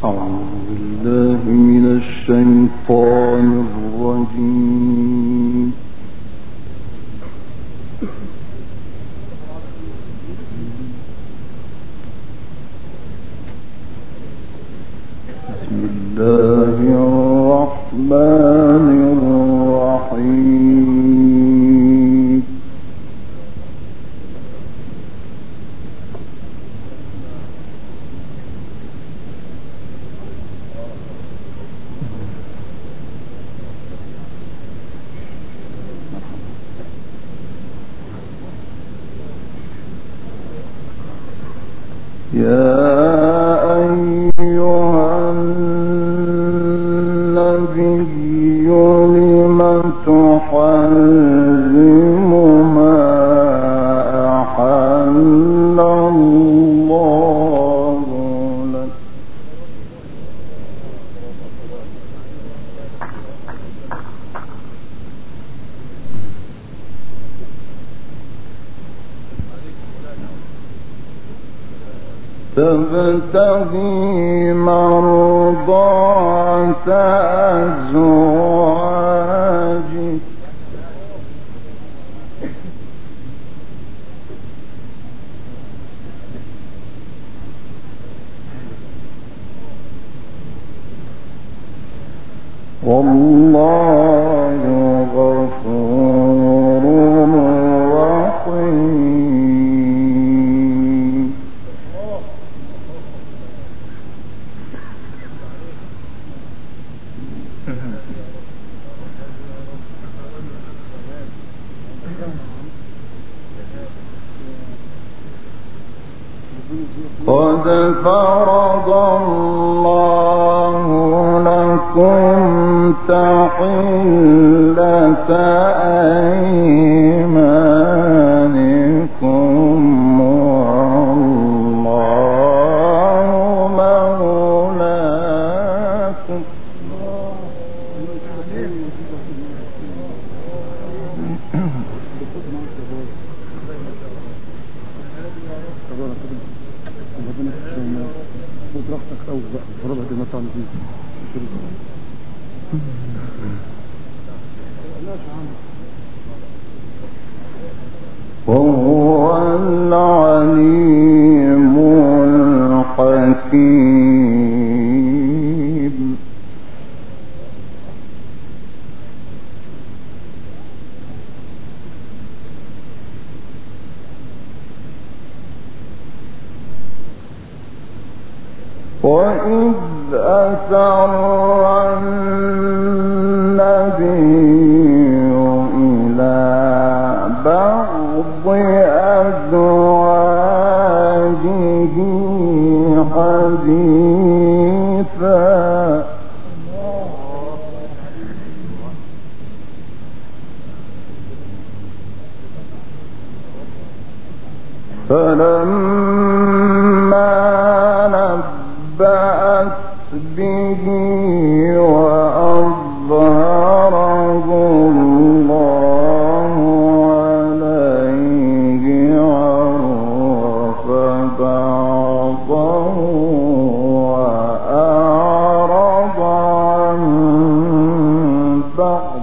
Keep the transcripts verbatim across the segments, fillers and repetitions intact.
تبتغي مرضات أزواجك والله غفور رحيم. قد فرض الله لكم تحلة أيمانكم والله مولاكم. وهو العليم الحكيم. وإذ أسر النبي إلى بعض أزواجه حديثا فلما نبأت به وأظهره الله عليه عرف بعضه وأعرض عن بعض.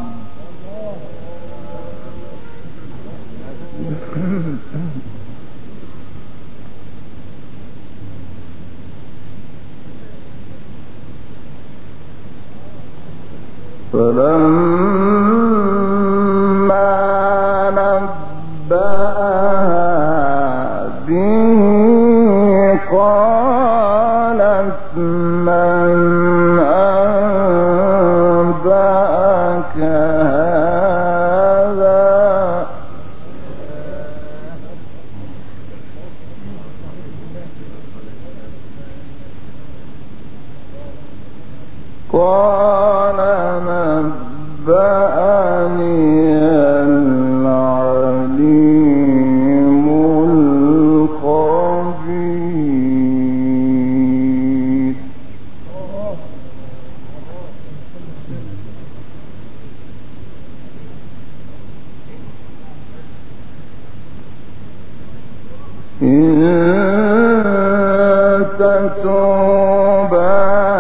فلما نبأها به قالت من أنبأك هذا قال نبأني العليم الخبير. إن تتوبا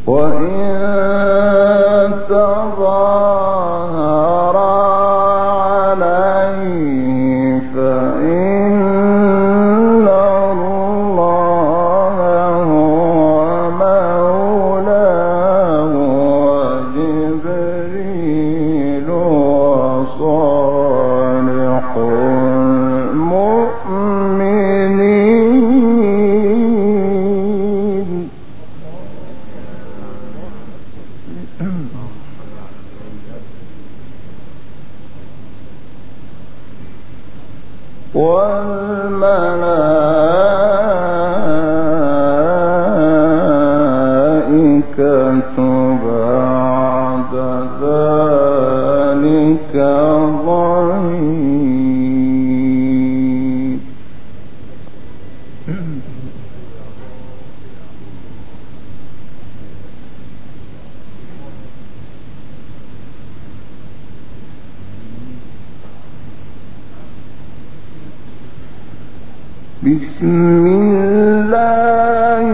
بسم الله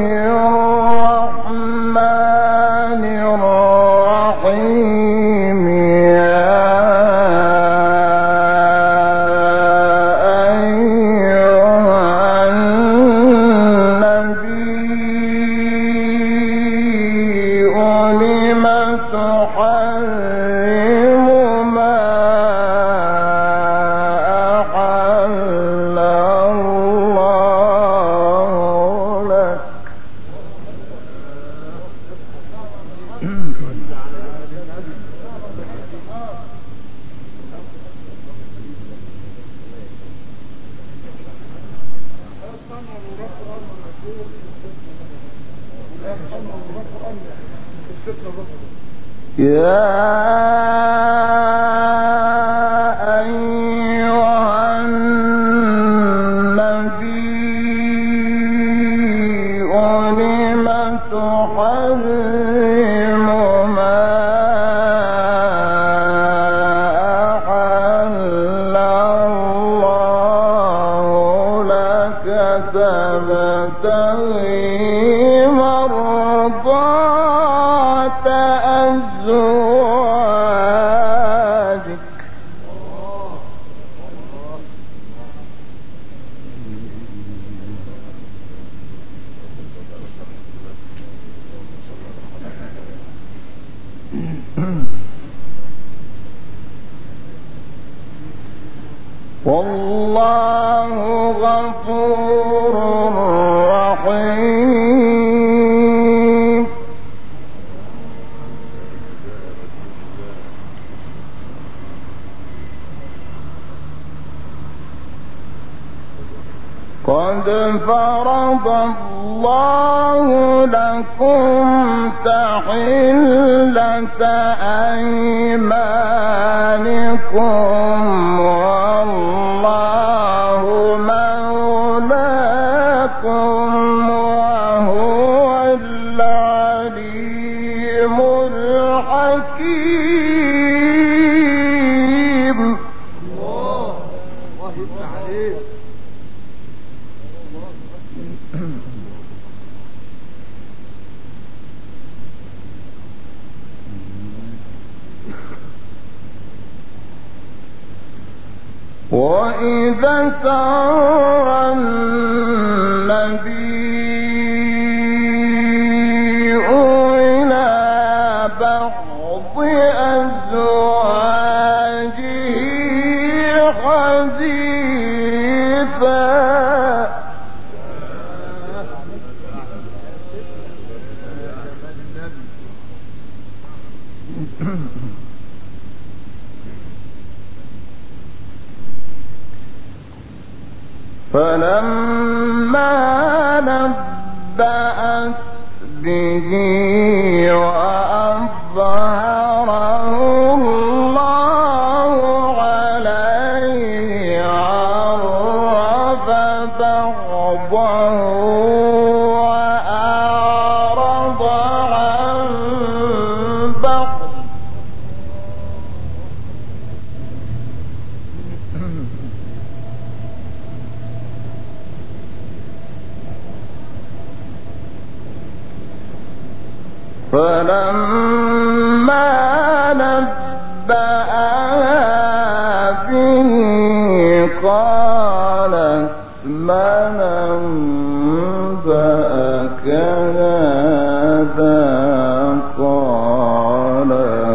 الرحمن الرحيم يا أيها النبي لم تحرم ما أحل الله لك يا أيها النبي لم تحرم ما أحل الله لك تبتغي مرضات أزواجك والله غفور رحيم قد فرض الله لكم تحلة أيمانكم والله مولاكم وهو العليم الحكيم. الله الله يفتح عليك. وإذا سار النبي إلى بعض أزواجه حديثا فلما نبأت به وأظهره الله عليه عرف بعضه وأعرض عن بعض. فلما نبأها به قالت من أنبأك هذا قال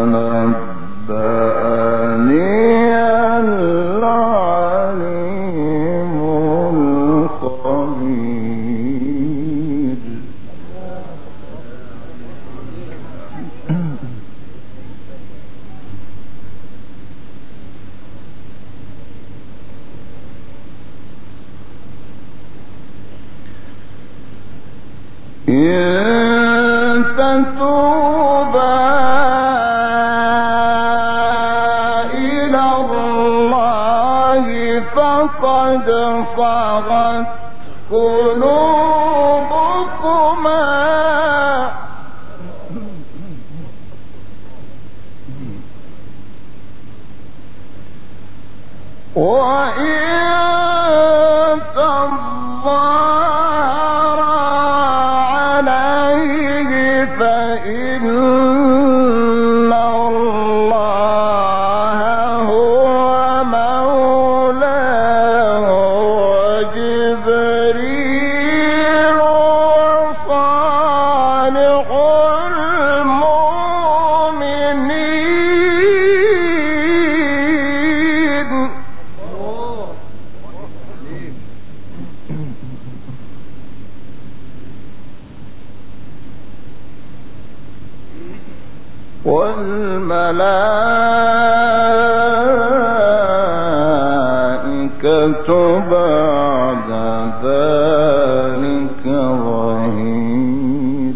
نبأني العليم الخبير. إن تتوبا إلى الله فقد صغت قلوبكما وإن تظاهرا عليه فإن الله هو مولاه وجبريل وصالح المؤمنين. والملائكة بعد ذلك ظهير.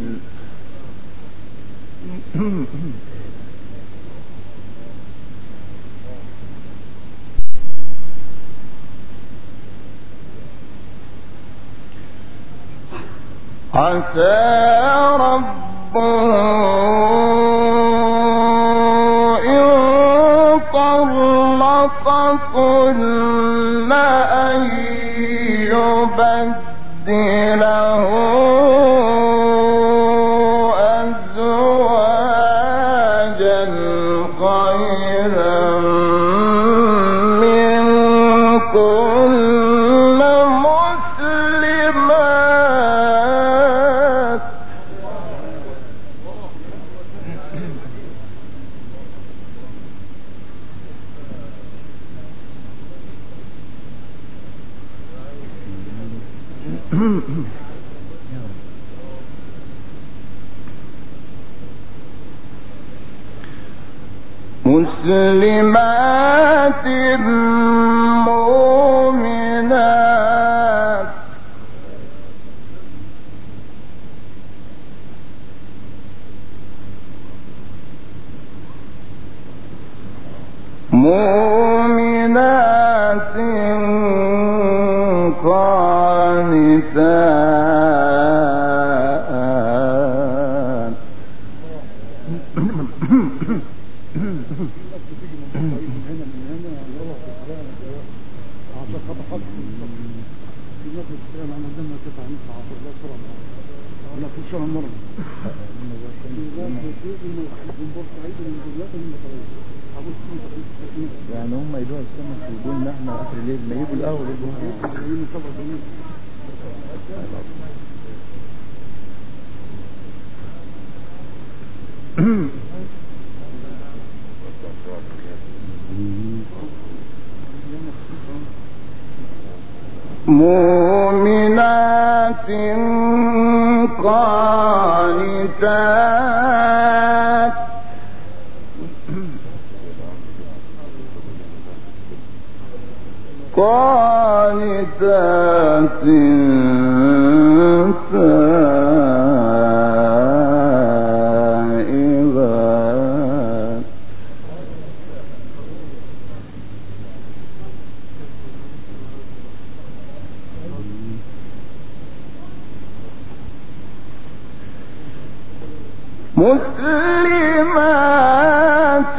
عسى ربه إن طلقكن أن يبدله أزواجا خيرا منكن مسلمات مسلمات مؤمنات مؤمنات قانتات يعني هم يدوها السمك ويقولوا لنا احنا اخر الليل ما يجيبوا الاول يجيبوا مؤمنات قانتات قانتات تائبات مسلمات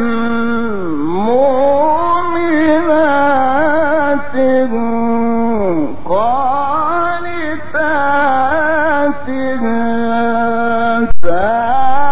مؤمنات قانتات تائبات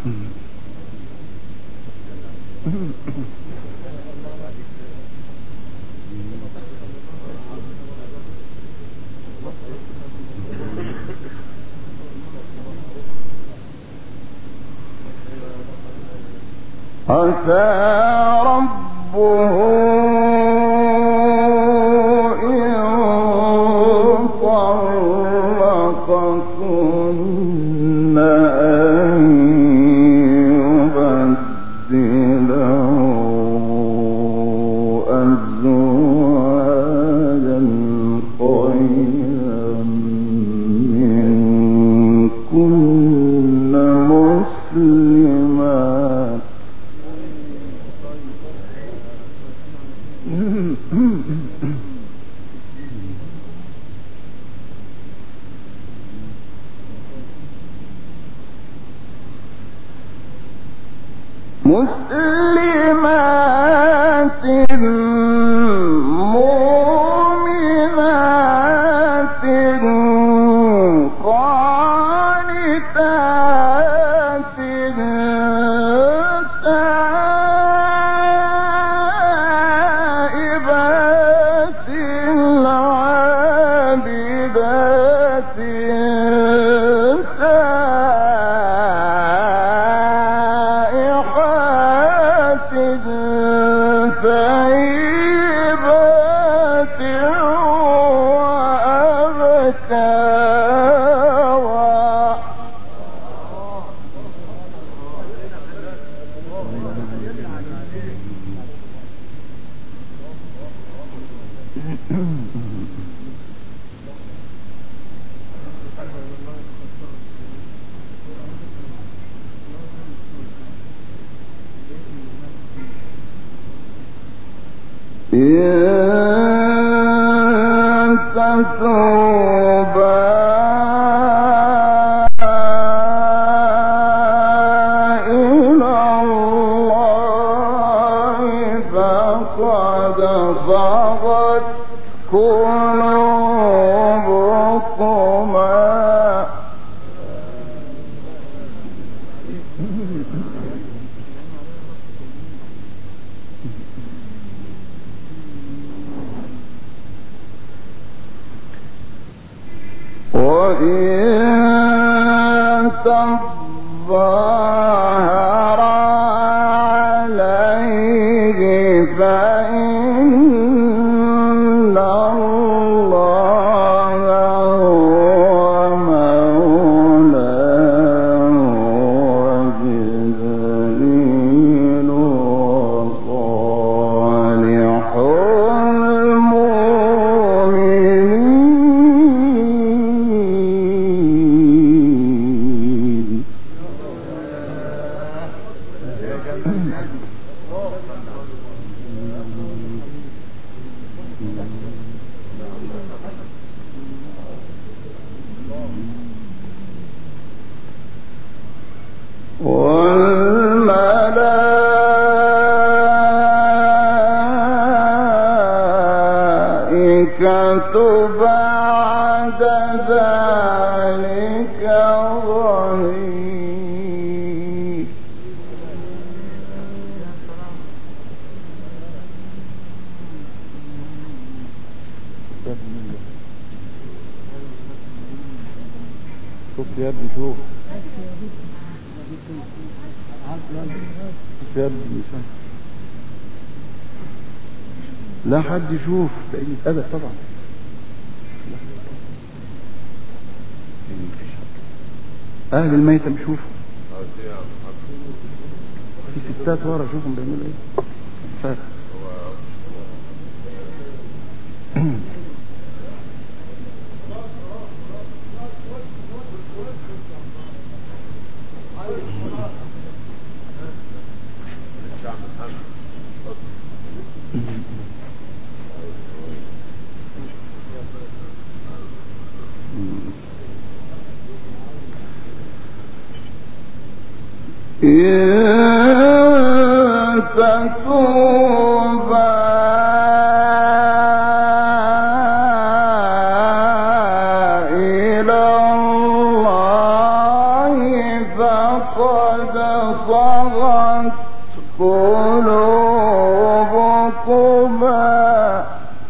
عسى ربه إن طلقكن أن يبدله أزواجا خيرا منكن مسلمات مسلمات مؤمنات قانتات تائبات عابدات ثيبات وأبكارا. إن تتوبا إلى الله فقد صغت قلوبكما. وإن تظاهر عليه فإن الله هو مولاه وجبريل وصالح والملائكة بعد ذلك ظهير. شوف يا ابني شوف شوف يا ابني شوف. لا حد يشوف لأن أدب طبعا. أهل الميتة بيشوفوا في ستات ورا شوفهم بيعملوا ايه. فات إن تتوبا إلى الله فقد قلوبكما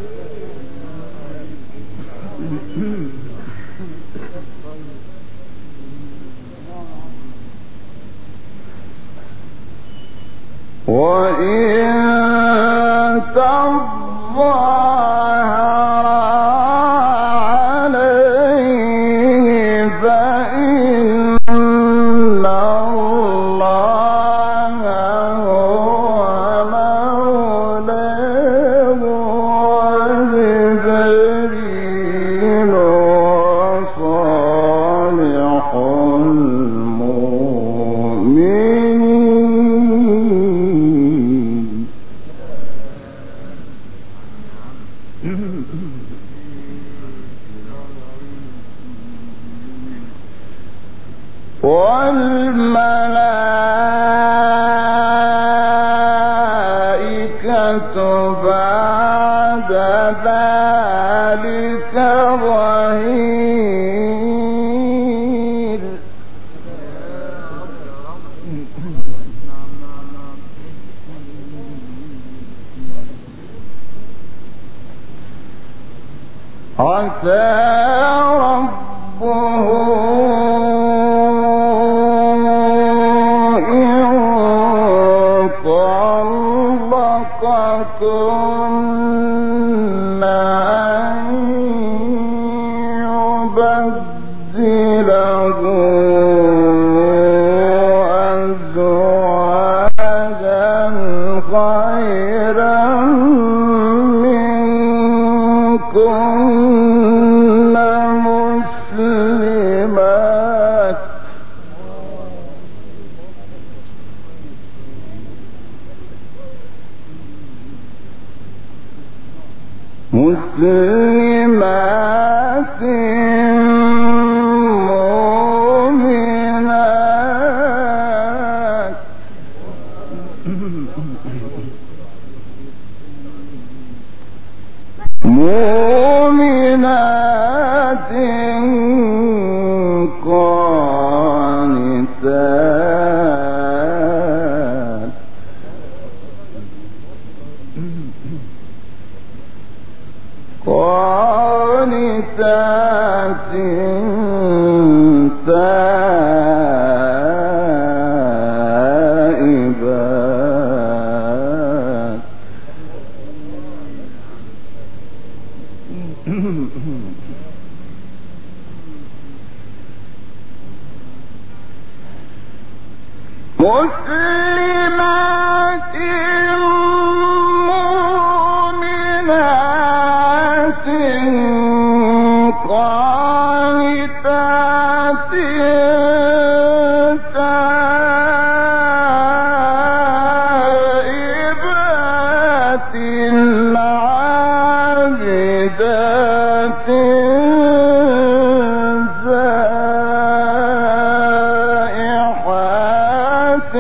وإن تظاهر عليه فإن الله هو مولاه وجبريل وصالح المؤمنين. والملائكة بعد ذلك ظهير. عسى ربه إن طلقكن أن يبدله أزواجا خيرا منكن مسلمات مسلمات مؤمنات مؤمنات قانتات قانتات تائبات مسلمات مؤمنات قانتات تائبات عابدات زائحات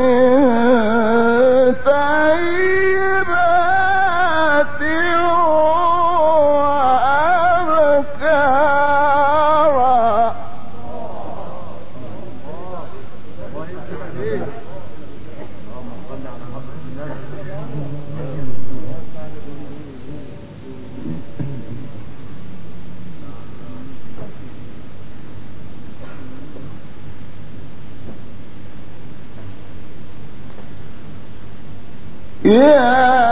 طيبات وأبكارا. يا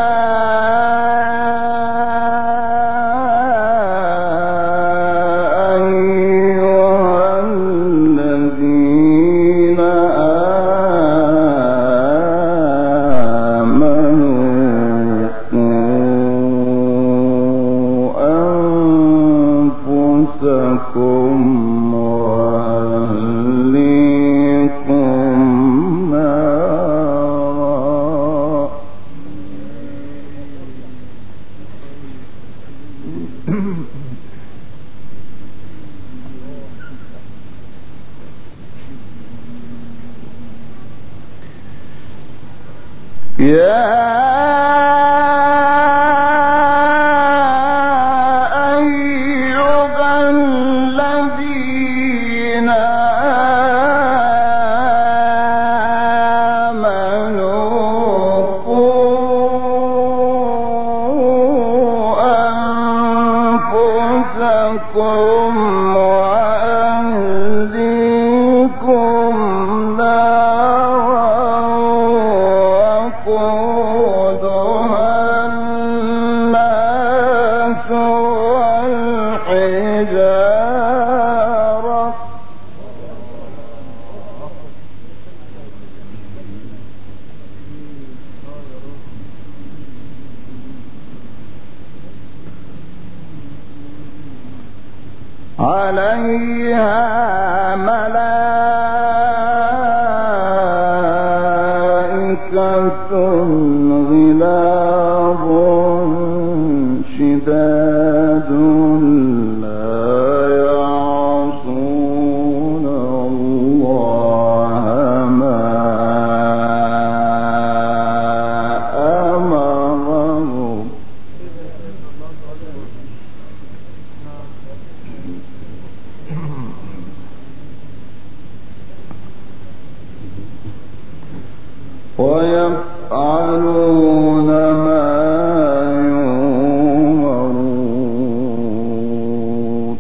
أيها الذين آمنوا قوا أنفسكم وأهليكم نارا. يا أيها الذين آمنوا وقودها الناس والحجارة عليها ملائكة غلاظ شداد لا يعصون الله ما أمرهم ويفعلون ما يؤمرون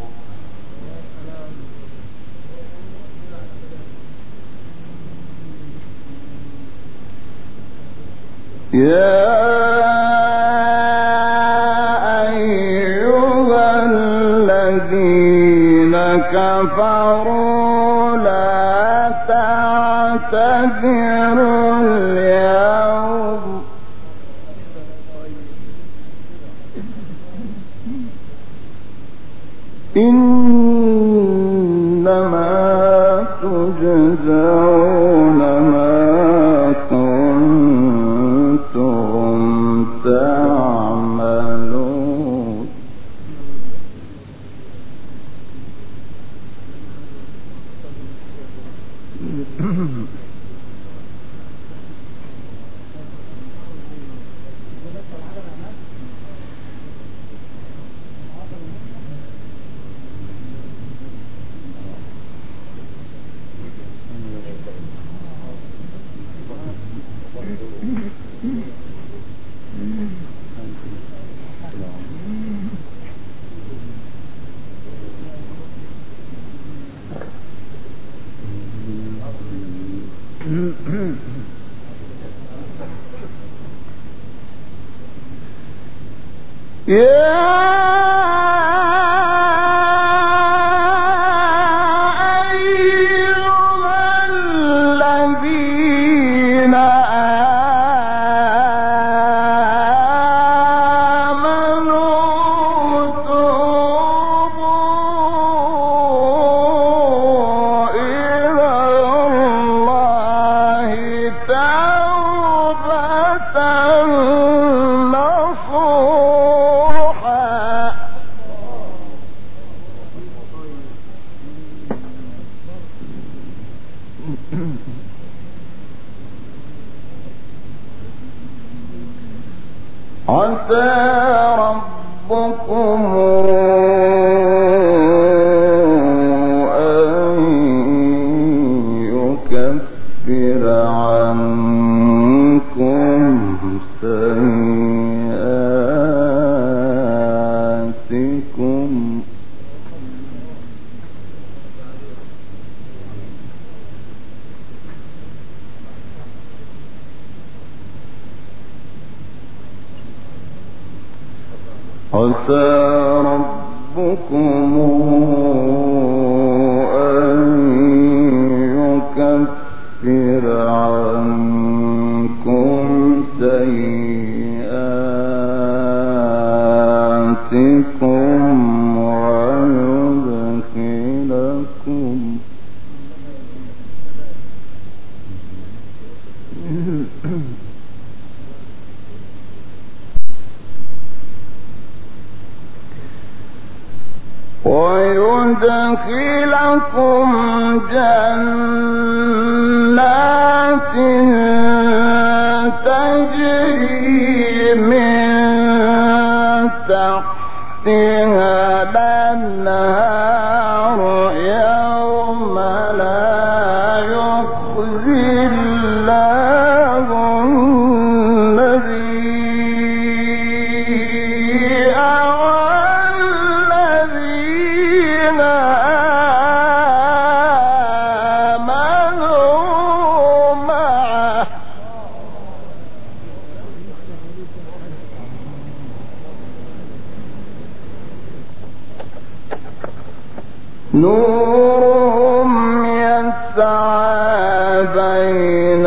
يا أيها الذين كفروا لا تعتذروا اليوم إنما تجزون ما كنتم تعملون عسى ربكم أن يكفر عنكم سيئاتكم عسى ربكم أن يكفر عنكم سيئاتكم ويدخلكم ويدخلكم جنات تجري من تحتها الأنهار يوم لا يخزي الله النبي والذين آمنوا معه نورهم يسعى بين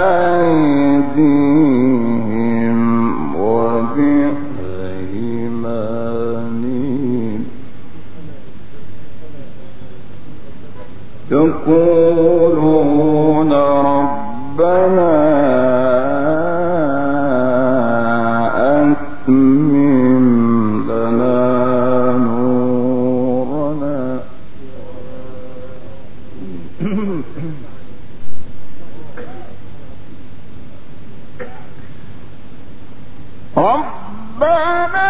أيديهم وبأيمانهم يقولون ربنا أتمم لنا نورنا ربنا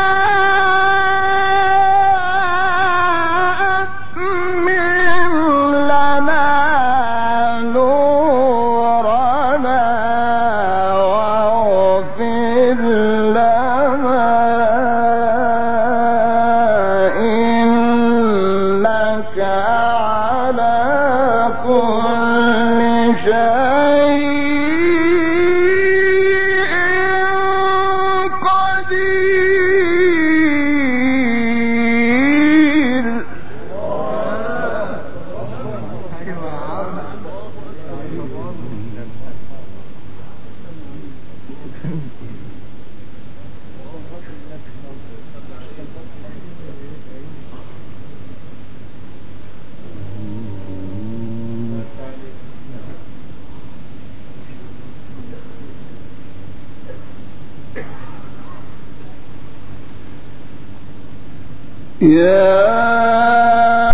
يا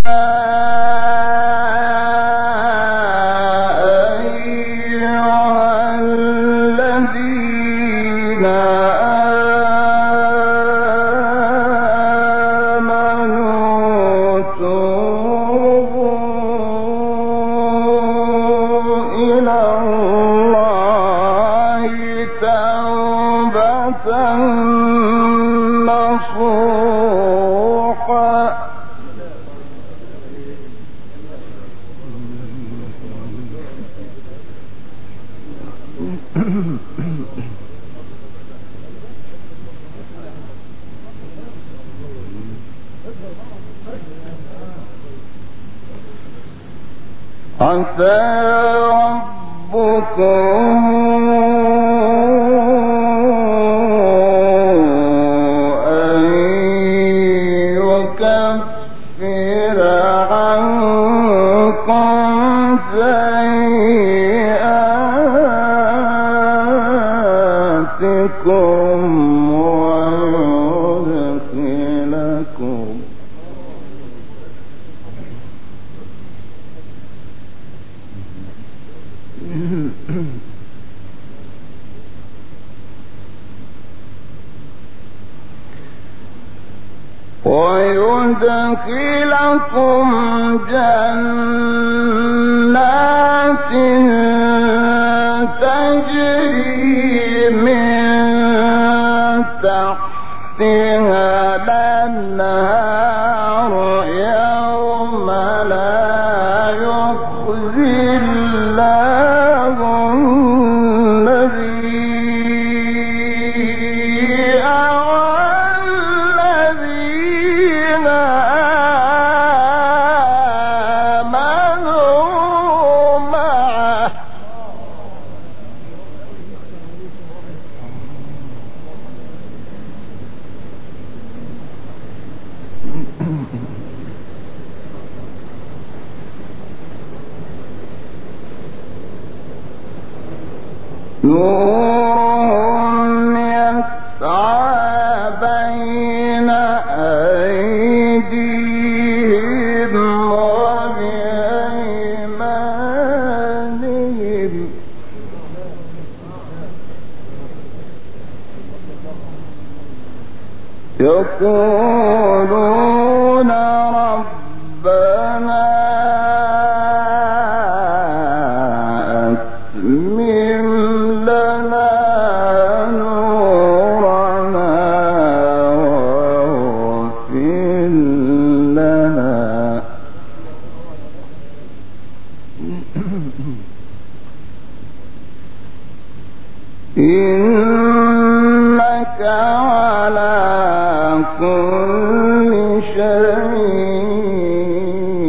أيها الذين آمنوا توبوا إلى الله توبة نصوحا عسى ربكم أن يكفر عنكم سيئاتكم ويدخلكم ويدخلكم جنات تجري من تحتها الأنهار يوم لا يخزي الله النبي والذين آمنوا معه نورهم يسعى بين أيديهم وبأيمانهم يقولون ربنا أتمم لنا نورنا واغفر لنا إنك على كل شيء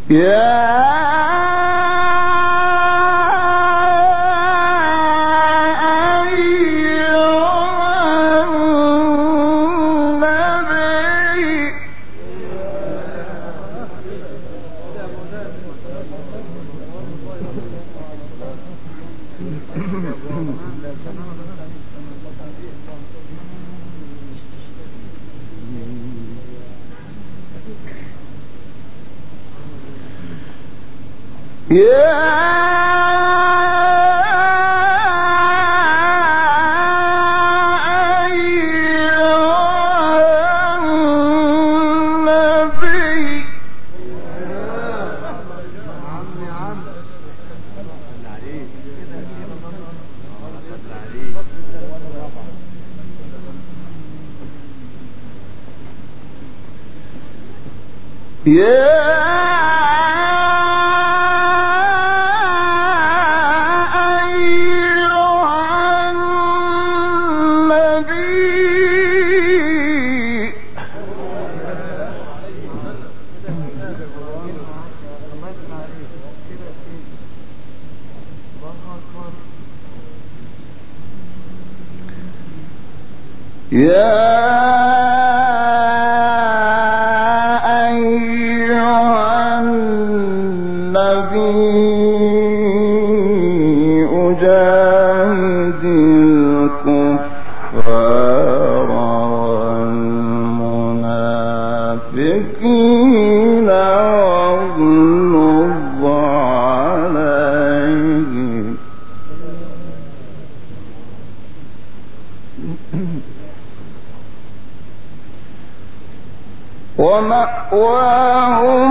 ومأواهم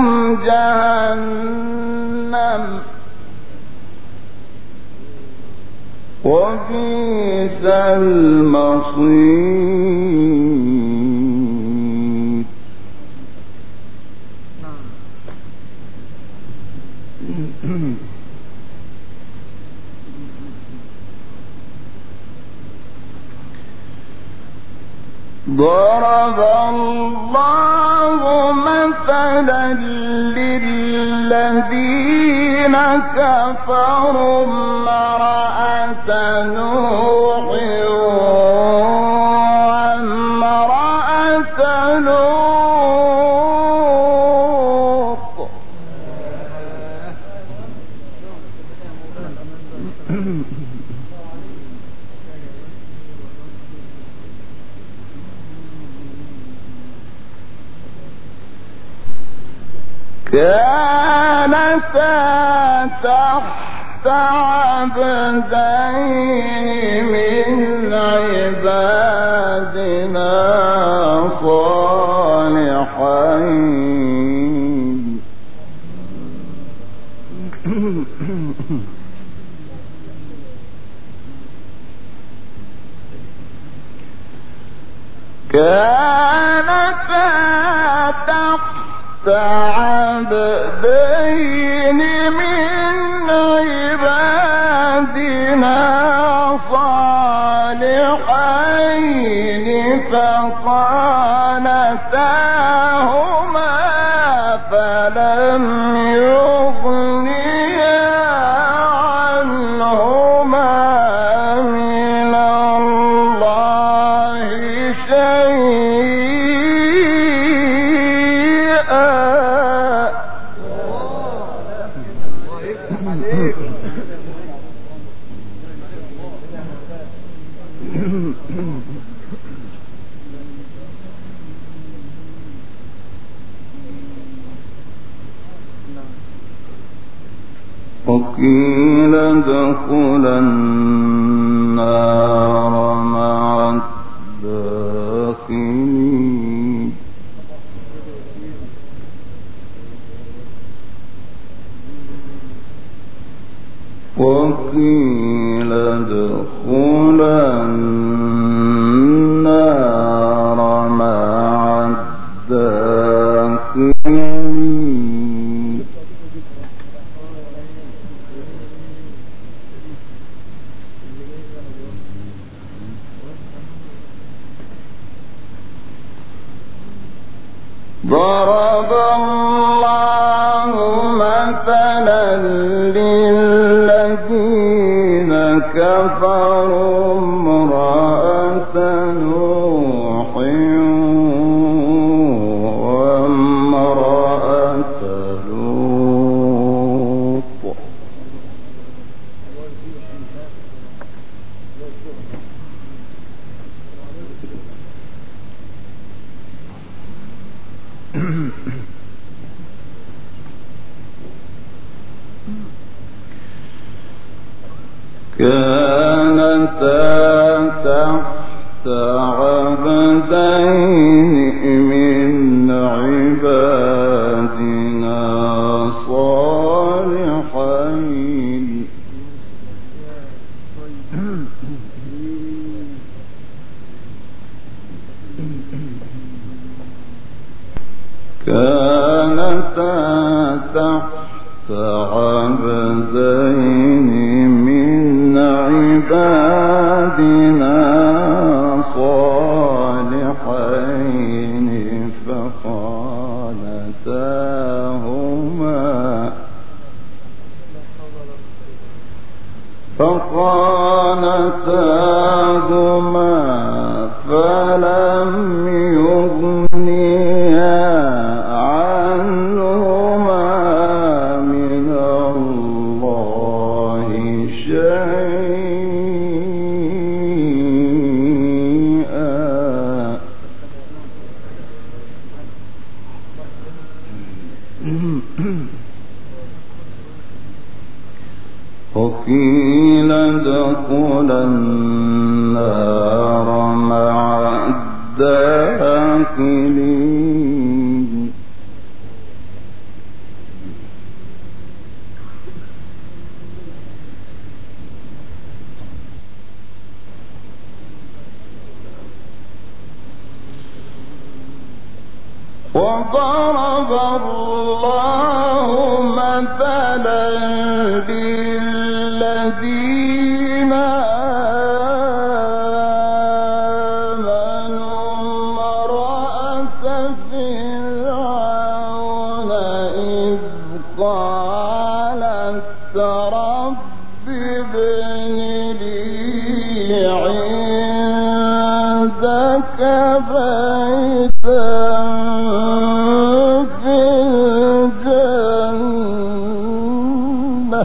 جهنم وبئس المصير. ضرب الله مثلا للذين كفروا امرأة نوح وامرأة لوط كانتا تحت عبدين من عبادنا صالحين كانتا تحت عبدين من عبادنا صالحين فخانتاهما فلم يغنيا عنهما من الله شيئا وقيل ادخلا النار مع الداخلين وقيل ادخلا النار مع الداخلين ضرب الله كانتا تحت عبدين من عبادنا صالحين كانتا تحت عبدين من عبادنا صالحين فخانتاهما فخانتاهما فلم يغنيا عنهما من الله شيئا وقيل ادخلا النار مع الداخلين وضرب الله مثلا للذين آمنوا امرأة فرعون إذ قالت رب ابن لي عندك بيتا في الجنة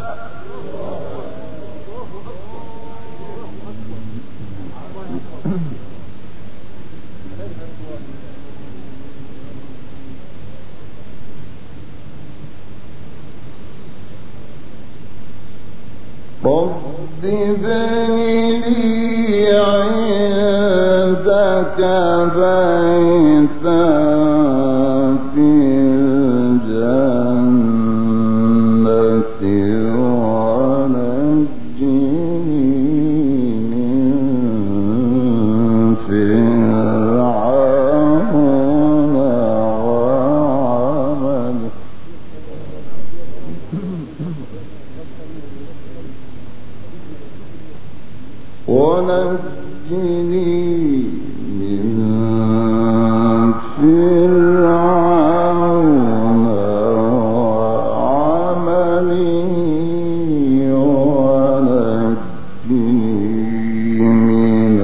رب ابن لي عندك بيتا في الجنة ونجني من فرعون وعمله ونجني من فرعون وعمله ونجني من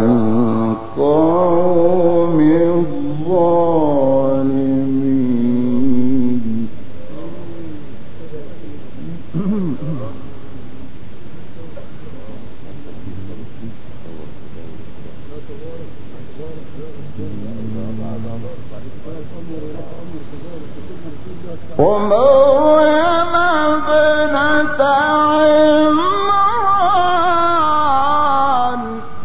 القوم الظالمين ومريم ابنة عمران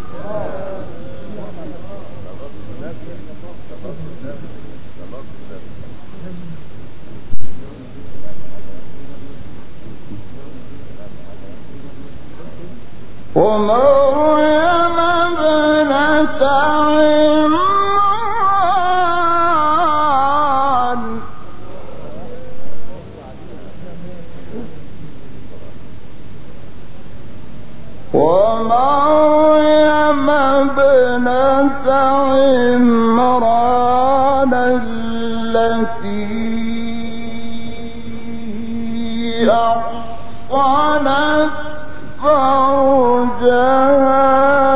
ومريم ابنة عمران ومريم ابنة عمران التي أحصنت فرجها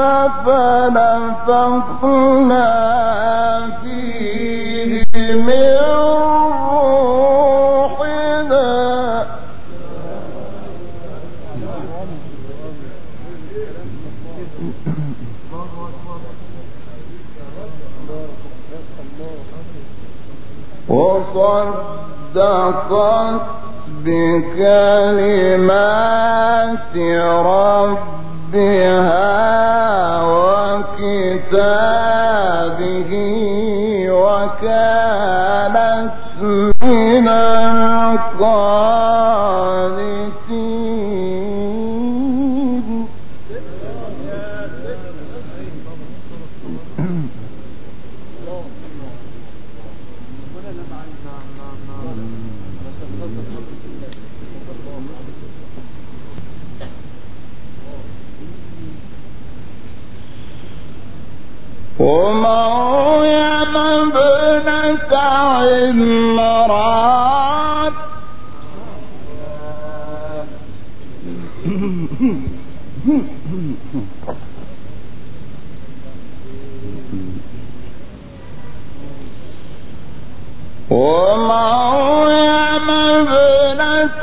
فنفخنا فيه من روحنا وصدقت بكلمات رب ومريم ابنة عمران ومريم ابنة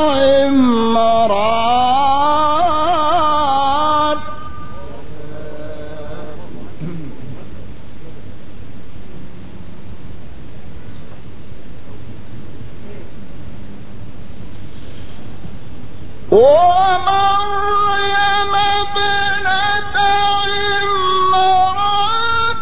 عمران ومريم ابنة عمران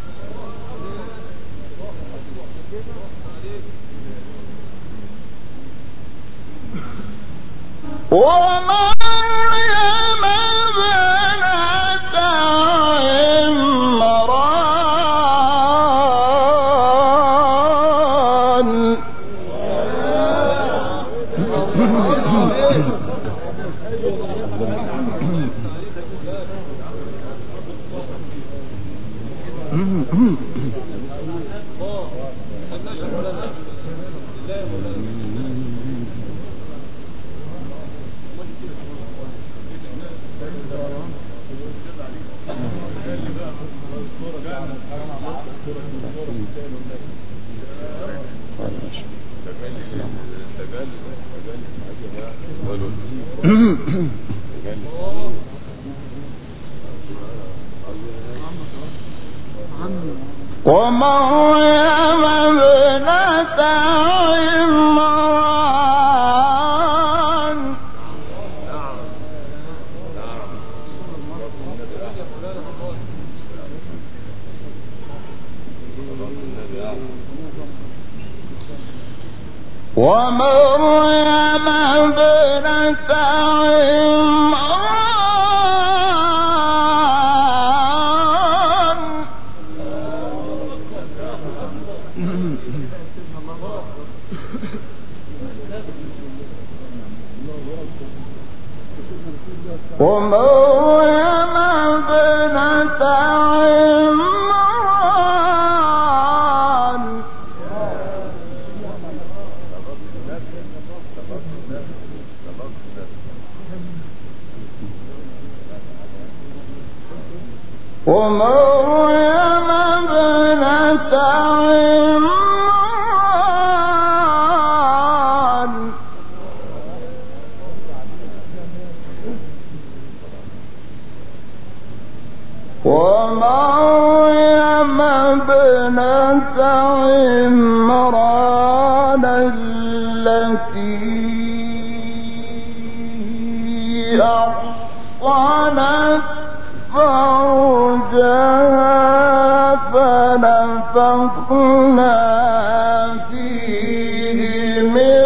ومريم ابنة عمران ومريم ابنة عمران ومريم ابنة عمران ومريم ابنة عمران ومريم ابنة عمران ومريم ابنة عمران التي أحصنت فرجها فنفخنا فيه من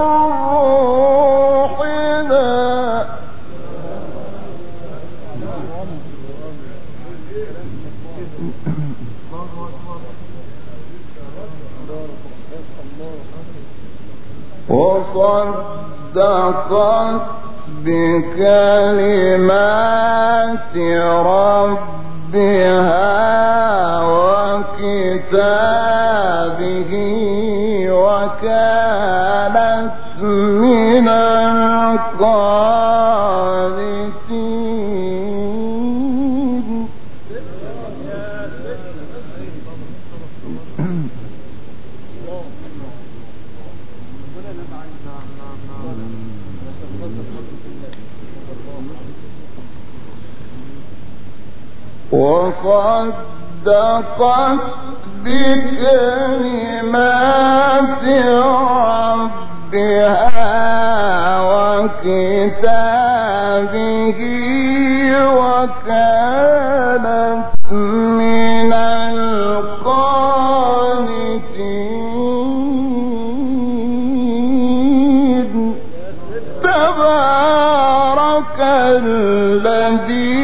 روحنا وصدقت بكلمات ربها وكتابه وكانت من القانتين. وصدقت بكلمات ربها وكتابه وكانت من القانتين. تبارك الذي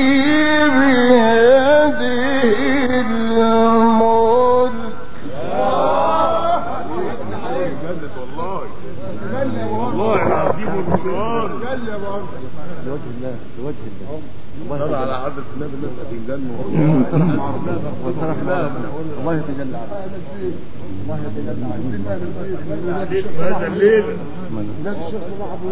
والله العظيم والقرآن لوجه الله لوجه الله صلى على عبد النبي الناس هتنجن الله يتجلى عليك الله يتجلى عليك هذا الليل لا الشيخ الله عبد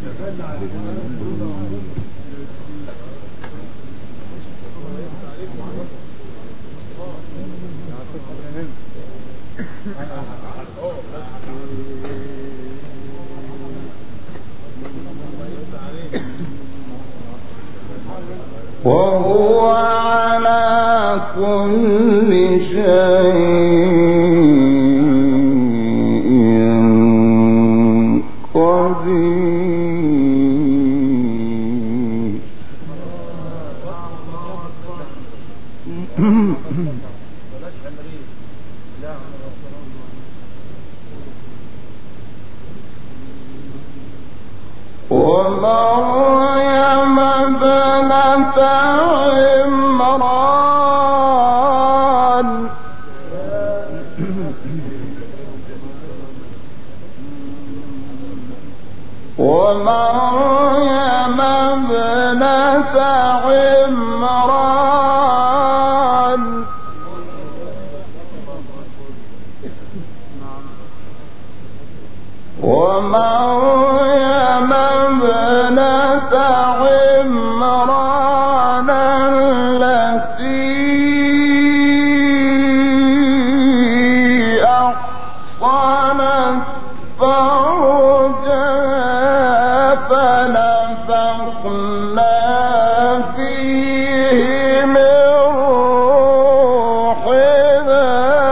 وهو على كل شيء قدير. ومريم ابنة عمران ومريم ابنة عمران ومريم ابنة عمران التي أحصنت فرجها فنفخنا فيه من روحنا.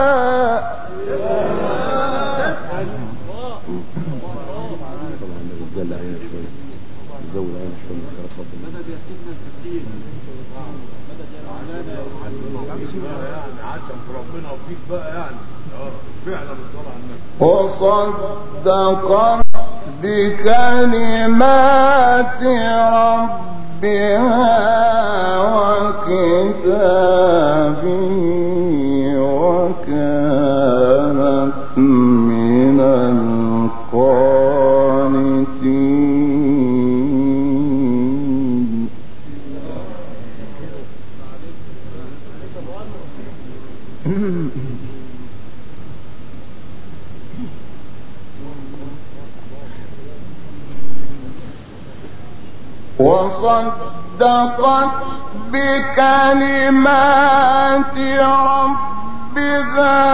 الجلى علينا شويه الجو علينا شويه اتفضل مدد يا سيدنا التسليم مدد يا مولانا يا معلم يعني عشم في ربنا وفيك بقى يعني اه فعلا الصلاه على النبي. وصدقت بكلمات ربها وكتابه وكانت من القانتين. وصدقت بكلمات ربها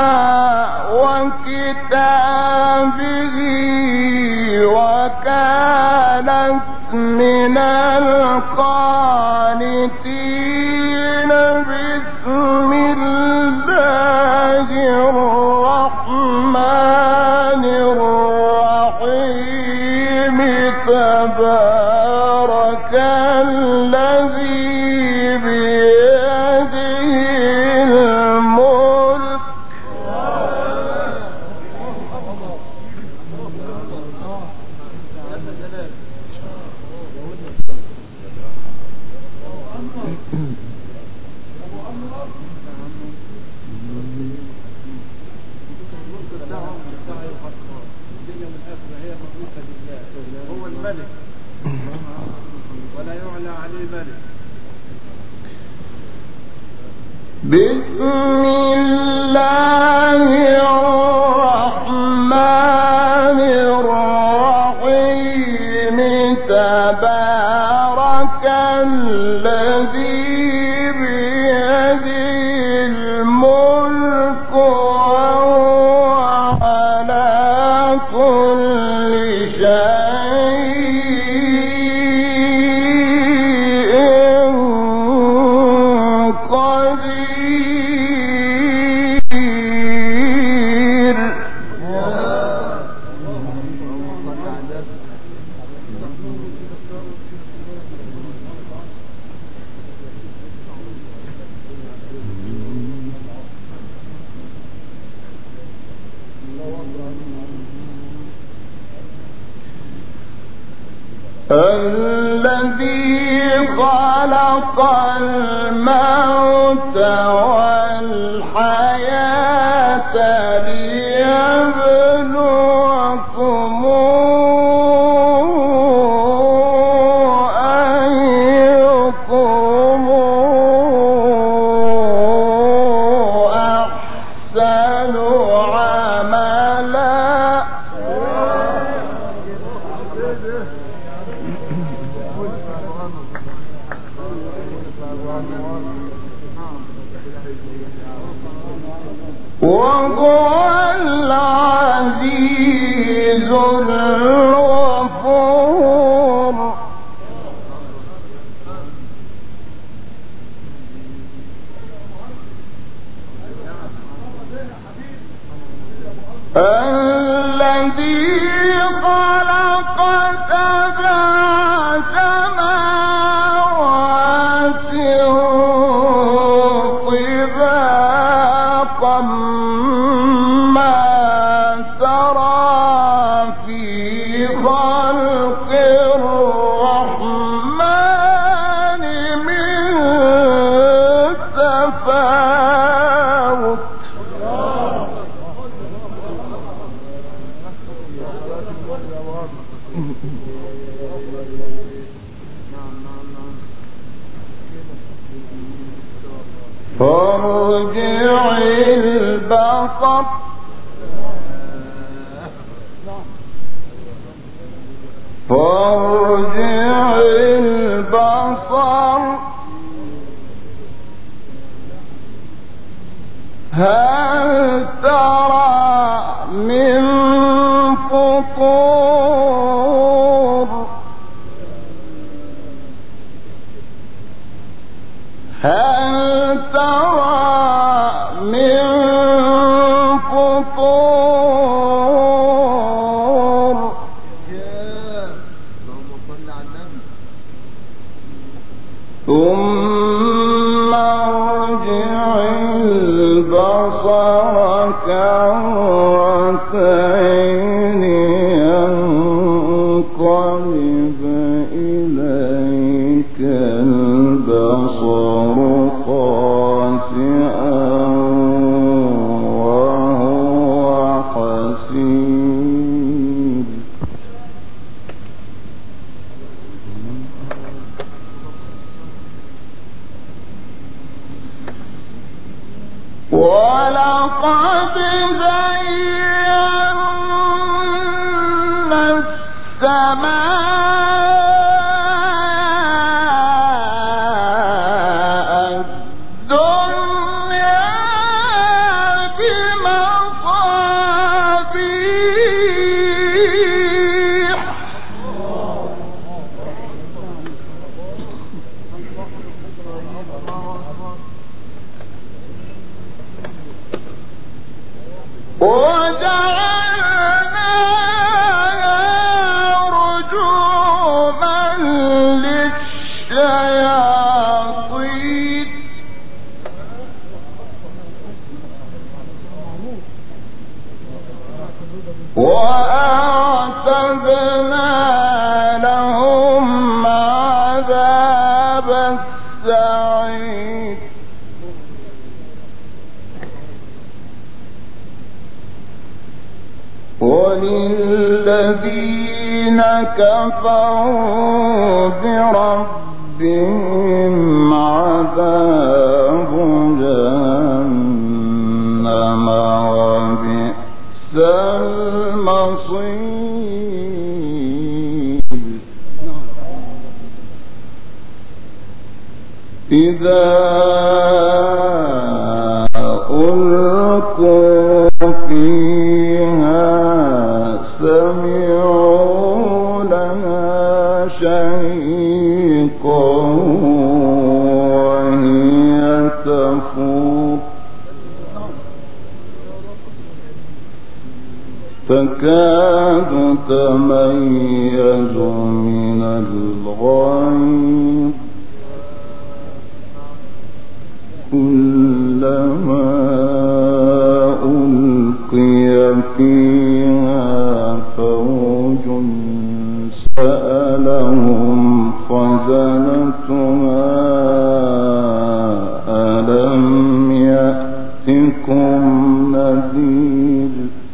وكتابه وكانت من القانتين. بسم الله الرحمن الرحيم. تبارك الذي بيده الملك هو الملك ولا يعلى عليه ملك. بسم الله الرحمن الرحيم. تبارك الذي بيده الملك وهو على كل شيء قدير. الذي خلق الموت والحياة ليبلوكم وهو العزيز الغفور الذي خلق سبع سماوات طباقا ما ترى في خلق الرحمن من تفاوت فارجع البصر فارجع البصر هل ترى من فطور هل ترى من فطور ثم ارجع البصر كرتين ينقلب إليك البصر خاسئا وهو حسير ولقد زينا السماء الدنيا بمصابيح وجعلناها رجوما للشياطين وأعتدنا لهم عذاب السعير وللذين كفروا بربهم عذاب جهنم وبئس المصير إذا ألقوا فيها سمعوا لها شهيقا وهي تفور تكاد تميز من الغيظ كلما ألقي فيها فوج سألهم خزنتها ألم يأتكم نذير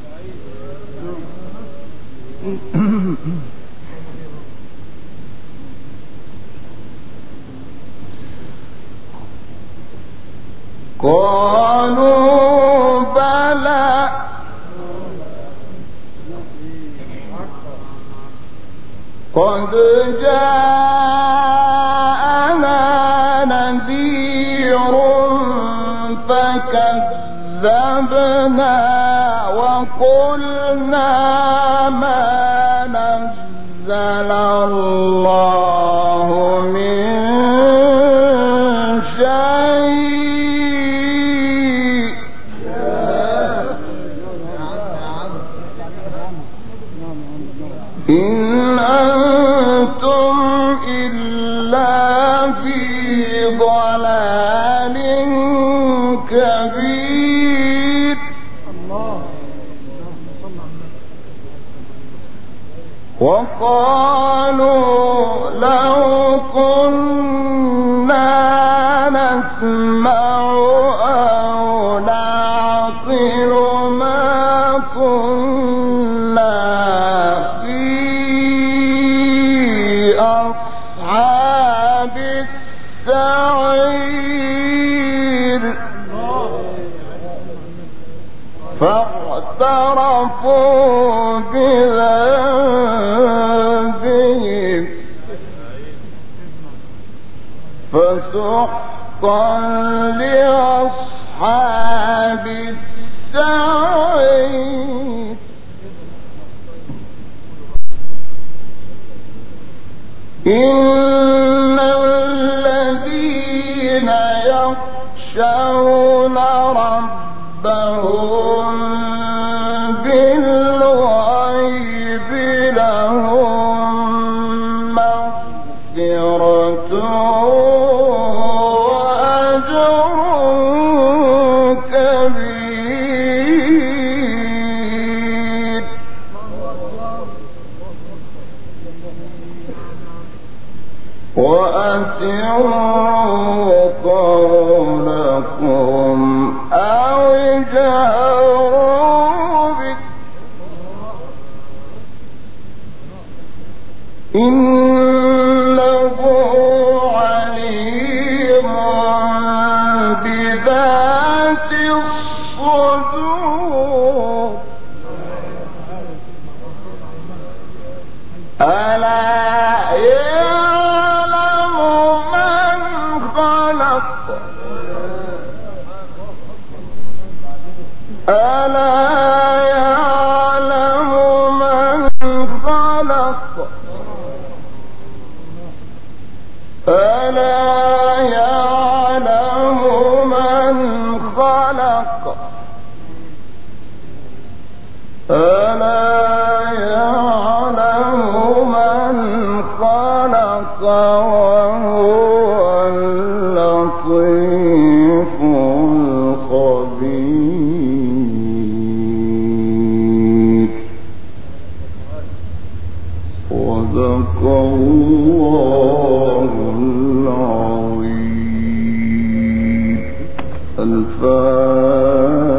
قالوا بلى قد جاء كذبنا وقلنا ما نزل الله من شيء إن أنتم إلا في ضلال كبير. وقالوا لو كنا نسمع أو نعقل ما كنا في أصحاب السعير فاعترفوا بذنبهم فسحقا لأصحاب السعير. إن الذين يخشون ربهم بالغيب لهم مغفرة وأجر كبير. وأسروا قولكم أو اجهروا به إنه عليم بذات الصدور. ألا يعلم من خلق ألا يعلم من خلق ألا يعلم من خلق ألا يعلم من خلق وهو اللطيف الخبير. صدق الله العظيم. الفاتحة.